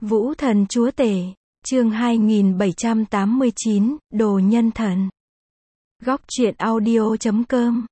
Vũ thần chúa tể, chương 2789, Đồ nhân thần. Góc truyện audio.com.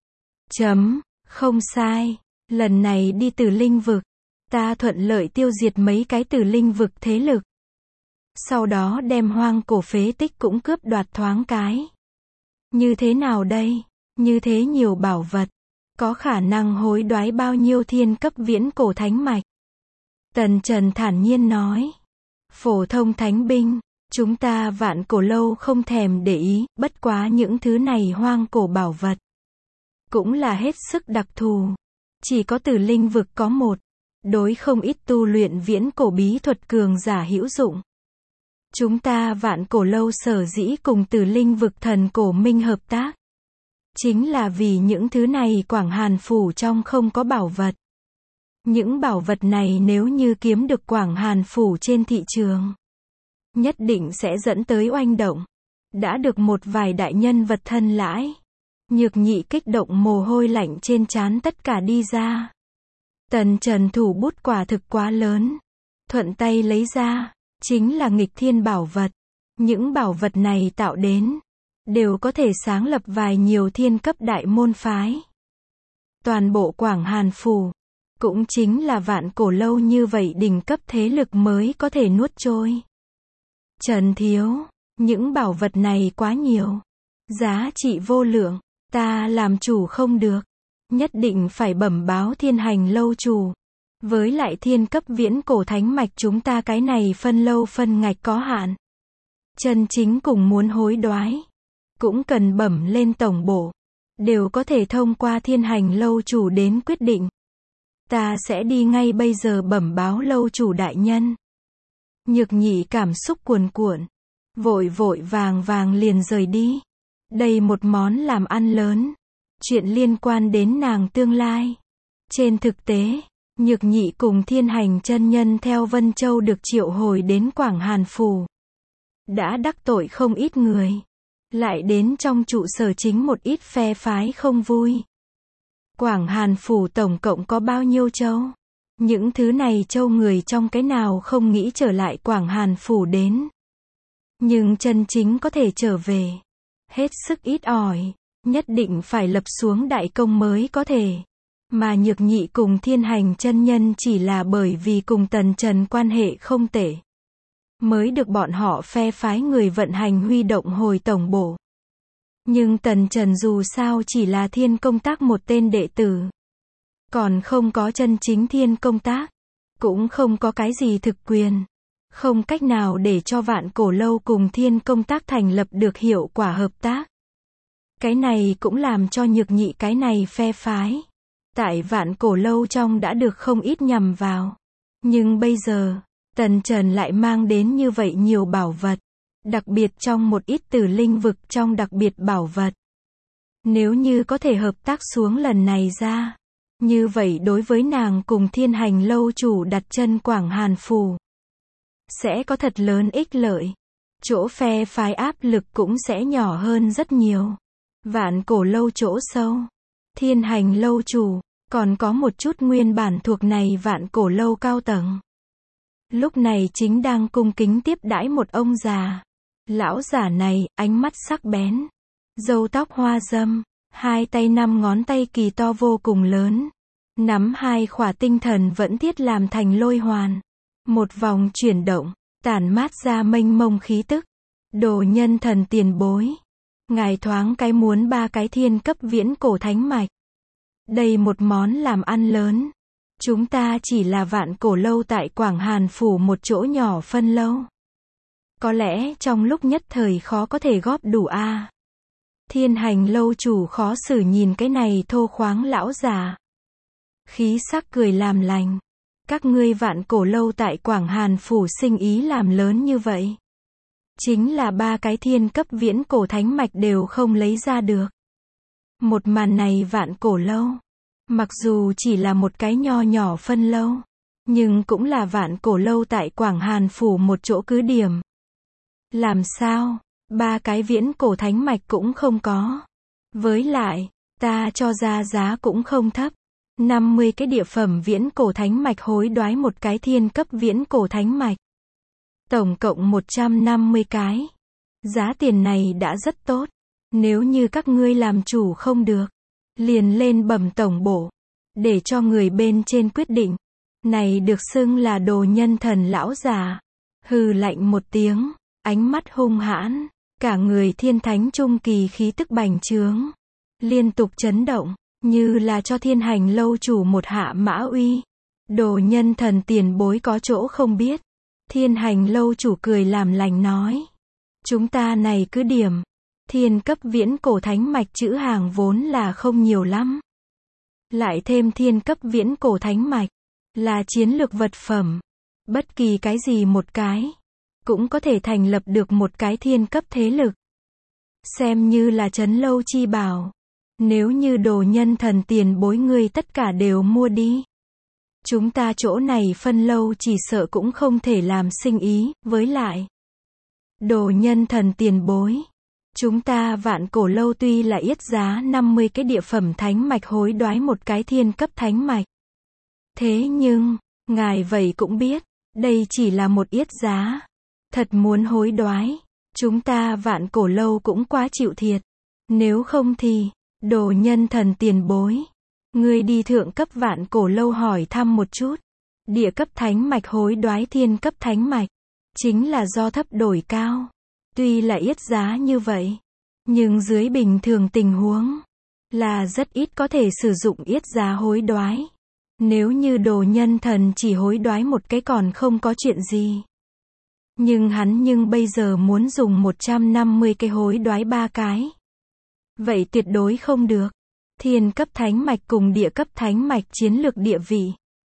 Không sai, lần này đi Tử Linh vực, ta thuận lợi tiêu diệt mấy cái Tử Linh vực thế lực. Sau đó đem hoang cổ phế tích cũng cướp đoạt thoáng cái. Như thế nào đây? Như thế nhiều bảo vật, có khả năng hối đoái bao nhiêu thiên cấp viễn cổ thánh mạch? Tần Trần thản nhiên nói. Phổ thông thánh binh, chúng ta vạn cổ lâu không thèm để ý, bất quá những thứ này hoang cổ bảo vật cũng là hết sức đặc thù. Chỉ có Tử Linh vực có một, đối không ít tu luyện viễn cổ bí thuật cường giả hữu dụng. Chúng ta vạn cổ lâu sở dĩ cùng Tử Linh vực thần cổ minh hợp tác, chính là vì những thứ này Quảng Hàn phủ trong không có bảo vật. Những bảo vật này nếu như kiếm được Quảng Hàn phủ trên thị trường, nhất định sẽ dẫn tới oanh động. Đã được một vài đại nhân vật thân lãi. Nhược Nhị kích động mồ hôi lạnh trên trán tất cả đi ra. Tần Trần thủ bút quả thực quá lớn. Thuận tay lấy ra, chính là nghịch thiên bảo vật. Những bảo vật này tạo đến, đều có thể sáng lập vài nhiều thiên cấp đại môn phái. Toàn bộ Quảng Hàn phủ, cũng chính là vạn cổ lâu như vậy đỉnh cấp thế lực mới có thể nuốt trôi. Trần thiếu, những bảo vật này quá nhiều, giá trị vô lượng, ta làm chủ không được, nhất định phải bẩm báo Thiên Hành lâu chủ. Với lại thiên cấp viễn cổ thánh mạch chúng ta cái này phân lâu phân ngạch có hạn. Chân chính cùng muốn hối đoái, cũng cần bẩm lên tổng bộ, đều có thể thông qua Thiên Hành lâu chủ đến quyết định. Ta sẽ đi ngay bây giờ bẩm báo lâu chủ đại nhân. Nhược Nhị cảm xúc cuồn cuộn, vội vội vàng vàng liền rời đi. Đây một món làm ăn lớn, chuyện liên quan đến nàng tương lai. Trên thực tế, Nhược Nhị cùng Thiên Hành chân nhân theo Vân Châu được triệu hồi đến Quảng Hàn phủ, đã đắc tội không ít người, lại đến trong trụ sở chính một ít phe phái không vui. Quảng Hàn phủ tổng cộng có bao nhiêu châu? Những thứ này châu người trong cái nào không nghĩ trở lại Quảng Hàn phủ đến. Nhưng chân chính có thể trở về, hết sức ít ỏi, nhất định phải lập xuống đại công mới có thể. Mà Nhược Nhị cùng Thiên Hành chân nhân chỉ là bởi vì cùng Tần Trần quan hệ không tệ, mới được bọn họ phe phái người vận hành huy động hồi tổng bộ. Nhưng Tần Trần dù sao chỉ là thiên công tác một tên đệ tử, còn không có chân chính thiên công tác, cũng không có cái gì thực quyền, không cách nào để cho vạn cổ lâu cùng thiên công tác thành lập được hiệu quả hợp tác. Cái này cũng làm cho Nhược Nhị cái này phe phái, tại vạn cổ lâu trong đã được không ít nhằm vào. Nhưng bây giờ, Tần Trần lại mang đến như vậy nhiều bảo vật, đặc biệt trong một ít Tử Linh vực trong đặc biệt bảo vật. Nếu như có thể hợp tác xuống lần này ra, như vậy đối với nàng cùng Thiên Hành lâu chủ đặt chân Quảng Hàn phủ, sẽ có thật lớn ích lợi. Chỗ phe phái áp lực cũng sẽ nhỏ hơn rất nhiều. Vạn cổ lâu chỗ sâu, Thiên Hành lâu chủ, còn có một chút nguyên bản thuộc này vạn cổ lâu cao tầng. Lúc này chính đang cung kính tiếp đãi một ông già. Lão giả này, ánh mắt sắc bén, râu tóc hoa dâm, hai tay 5 ngón tay kỳ to vô cùng lớn, nắm hai khỏa tinh thần vẫn thiết làm thành lôi hoàn. Một vòng chuyển động, tản mát ra mênh mông khí tức. Đồ nhân thần tiền bối, ngài thoáng cái muốn 3 cái thiên cấp viễn cổ thánh mạch. Đây một món làm ăn lớn. Chúng ta chỉ là vạn cổ lâu tại Quảng Hàn phủ một chỗ nhỏ phân lâu, có lẽ trong lúc nhất thời khó có thể góp đủ a. Thiên Hành lâu chủ khó xử nhìn cái này thô khoáng lão già, khí sắc cười làm lành. Các ngươi vạn cổ lâu tại Quảng Hàn phủ sinh ý làm lớn như vậy, chính là 3 cái thiên cấp viễn cổ thánh mạch đều không lấy ra được. Một màn này vạn cổ lâu, mặc dù chỉ là một cái nho nhỏ phân lâu, nhưng cũng là vạn cổ lâu tại Quảng Hàn phủ một chỗ cứ điểm. Làm sao, 3 cái viễn cổ thánh mạch cũng không có. Với lại, ta cho ra giá cũng không thấp. 50 cái địa phẩm viễn cổ thánh mạch hối đoái một cái thiên cấp viễn cổ thánh mạch. Tổng cộng 150 cái. Giá tiền này đã rất tốt. Nếu như các ngươi làm chủ không được, liền lên bẩm tổng bộ, để cho người bên trên quyết định. Này được xưng là đồ nhân thần lão già. Hừ lạnh một tiếng, ánh mắt hung hãn, cả người thiên thánh trung kỳ khí tức bành trướng, liên tục chấn động, như là cho thiên hành lâu chủ một hạ mã uy. Đồ nhân thần tiền bối có chỗ không biết. Thiên hành lâu chủ cười làm lành nói. Chúng ta này cứ điểm. Thiên cấp viễn cổ thánh mạch chữ hàng vốn là không nhiều lắm. Lại thêm thiên cấp viễn cổ thánh mạch, là chiến lược vật phẩm. Bất kỳ cái gì một cái, cũng có thể thành lập được một cái thiên cấp thế lực. Xem như là trấn lâu chi bảo. Nếu như đồ nhân thần tiền bối ngươi tất cả đều mua đi, chúng ta chỗ này phân lâu chỉ sợ cũng không thể làm sinh ý, với lại. Đồ nhân thần tiền bối. Chúng ta vạn cổ lâu tuy là yết giá 50 cái địa phẩm thánh mạch hối đoái một cái thiên cấp thánh mạch. Thế nhưng, ngài vậy cũng biết, đây chỉ là một yết giá. Thật muốn hối đoái, chúng ta vạn cổ lâu cũng quá chịu thiệt. Nếu không thì, đồ nhân thần tiền bối. Ngươi đi thượng cấp vạn cổ lâu hỏi thăm một chút. Địa cấp thánh mạch hối đoái thiên cấp thánh mạch. Chính là do thấp đổi cao. Tuy là yết giá như vậy, nhưng dưới bình thường tình huống, là rất ít có thể sử dụng yết giá hối đoái. Nếu như đồ nhân thần chỉ hối đoái một cái còn không có chuyện gì. Nhưng bây giờ muốn dùng 150 cái hối đoái 3 cái. Vậy tuyệt đối không được. Thiên cấp thánh mạch cùng địa cấp thánh mạch chiến lược địa vị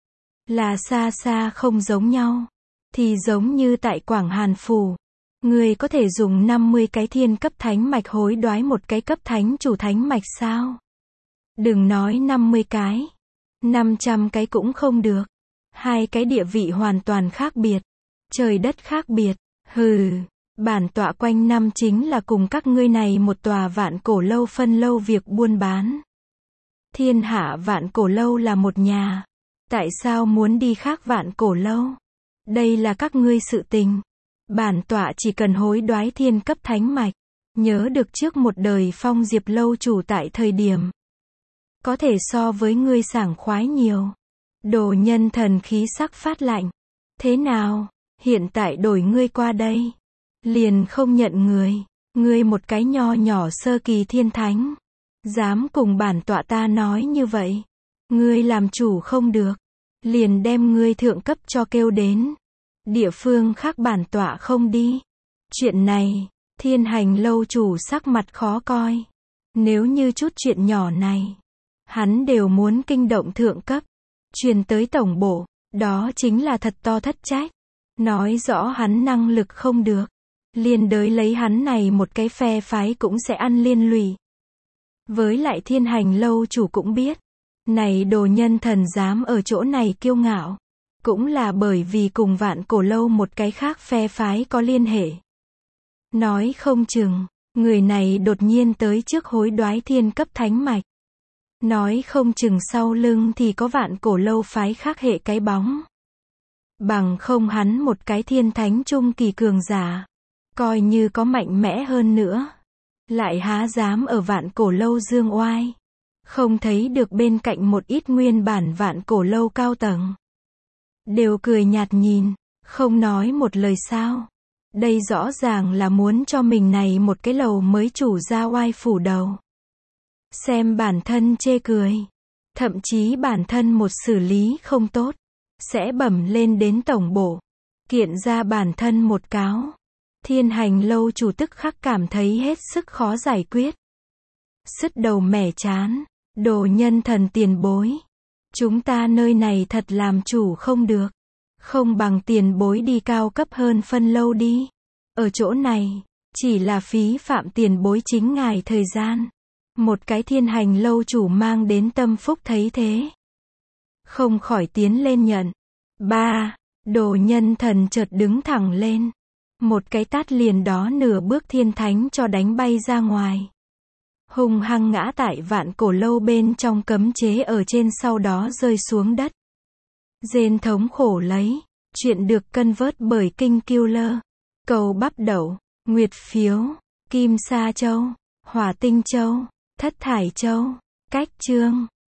là xa xa không giống nhau. Thì giống như tại Quảng Hàn Phủ, người có thể dùng 50 cái thiên cấp thánh mạch hối đoái một cái cấp thánh chủ thánh mạch sao? Đừng nói 50 cái, 500 cái cũng không được. Hai cái địa vị hoàn toàn khác biệt, trời đất khác biệt. Hừ, bản tọa quanh năm chính là cùng các ngươi này một tòa vạn cổ lâu phân lâu việc buôn bán. Thiên hạ vạn cổ lâu là một nhà, tại sao muốn đi khác vạn cổ lâu? Đây là các ngươi sự tình. Bản tọa chỉ cần hối đoái thiên cấp thánh mạch. Nhớ được trước một đời Phong Diệp lâu chủ tại thời điểm, có thể so với ngươi sảng khoái nhiều. Đồ nhân thần khí sắc phát lạnh. Thế nào, hiện tại đổi ngươi qua đây, liền không nhận người. Ngươi một cái nho nhỏ sơ kỳ thiên thánh, dám cùng bản tọa ta nói như vậy. Ngươi làm chủ không được, liền đem ngươi thượng cấp cho kêu đến. Địa phương khác bản tọa không đi. Chuyện này, thiên hành lâu chủ sắc mặt khó coi. Nếu như chút chuyện nhỏ này, hắn đều muốn kinh động thượng cấp, truyền tới tổng bộ, đó chính là thật to thất trách. Nói rõ hắn năng lực không được, liên đới lấy hắn này một cái phe phái cũng sẽ ăn liên lụy. Với lại thiên hành lâu chủ cũng biết, này đồ nhân thần dám ở chỗ này kiêu ngạo, cũng là bởi vì cùng vạn cổ lâu một cái khác phe phái có liên hệ. Nói không chừng, người này đột nhiên tới trước hối đoái thiên cấp thánh mạch. Nói không chừng sau lưng thì có vạn cổ lâu phái khác hệ cái bóng. Bằng không hắn một cái thiên thánh trung kỳ cường giả, coi như có mạnh mẽ hơn nữa, lại há dám ở vạn cổ lâu dương oai. Không thấy được bên cạnh một ít nguyên bản vạn cổ lâu cao tầng đều cười nhạt nhìn, không nói một lời sao. Đây rõ ràng là muốn cho mình này một cái lầu mới chủ ra oai phủ đầu. Xem bản thân chê cười. Thậm chí bản thân một xử lý không tốt, sẽ bẩm lên đến tổng bộ, kiện ra bản thân một cáo. Thiên hành lâu chủ tức khắc cảm thấy hết sức khó giải quyết. Sứt đầu mẻ chán. Đồ nhân thần tiền bối. Chúng ta nơi này thật làm chủ không được. Không bằng tiền bối đi cao cấp hơn phân lâu đi. Ở chỗ này, chỉ là phí phạm tiền bối chính ngài thời gian. Một cái thiên hành lâu chủ mang đến tâm phúc thấy thế, không khỏi tiến lên nhận. Đồ nhân thần chợt đứng thẳng lên. Một cái tát liền đó nửa bước thiên thánh cho đánh bay ra ngoài. Hung hăng ngã tại vạn cổ lâu bên trong cấm chế ở trên sau đó rơi xuống đất. Rên thống khổ lấy. Chuyện được convert bởi King Killer. Cầu bắp đậu, nguyệt phiếu, kim sa châu, hỏa tinh châu, thất thải châu. Cách chương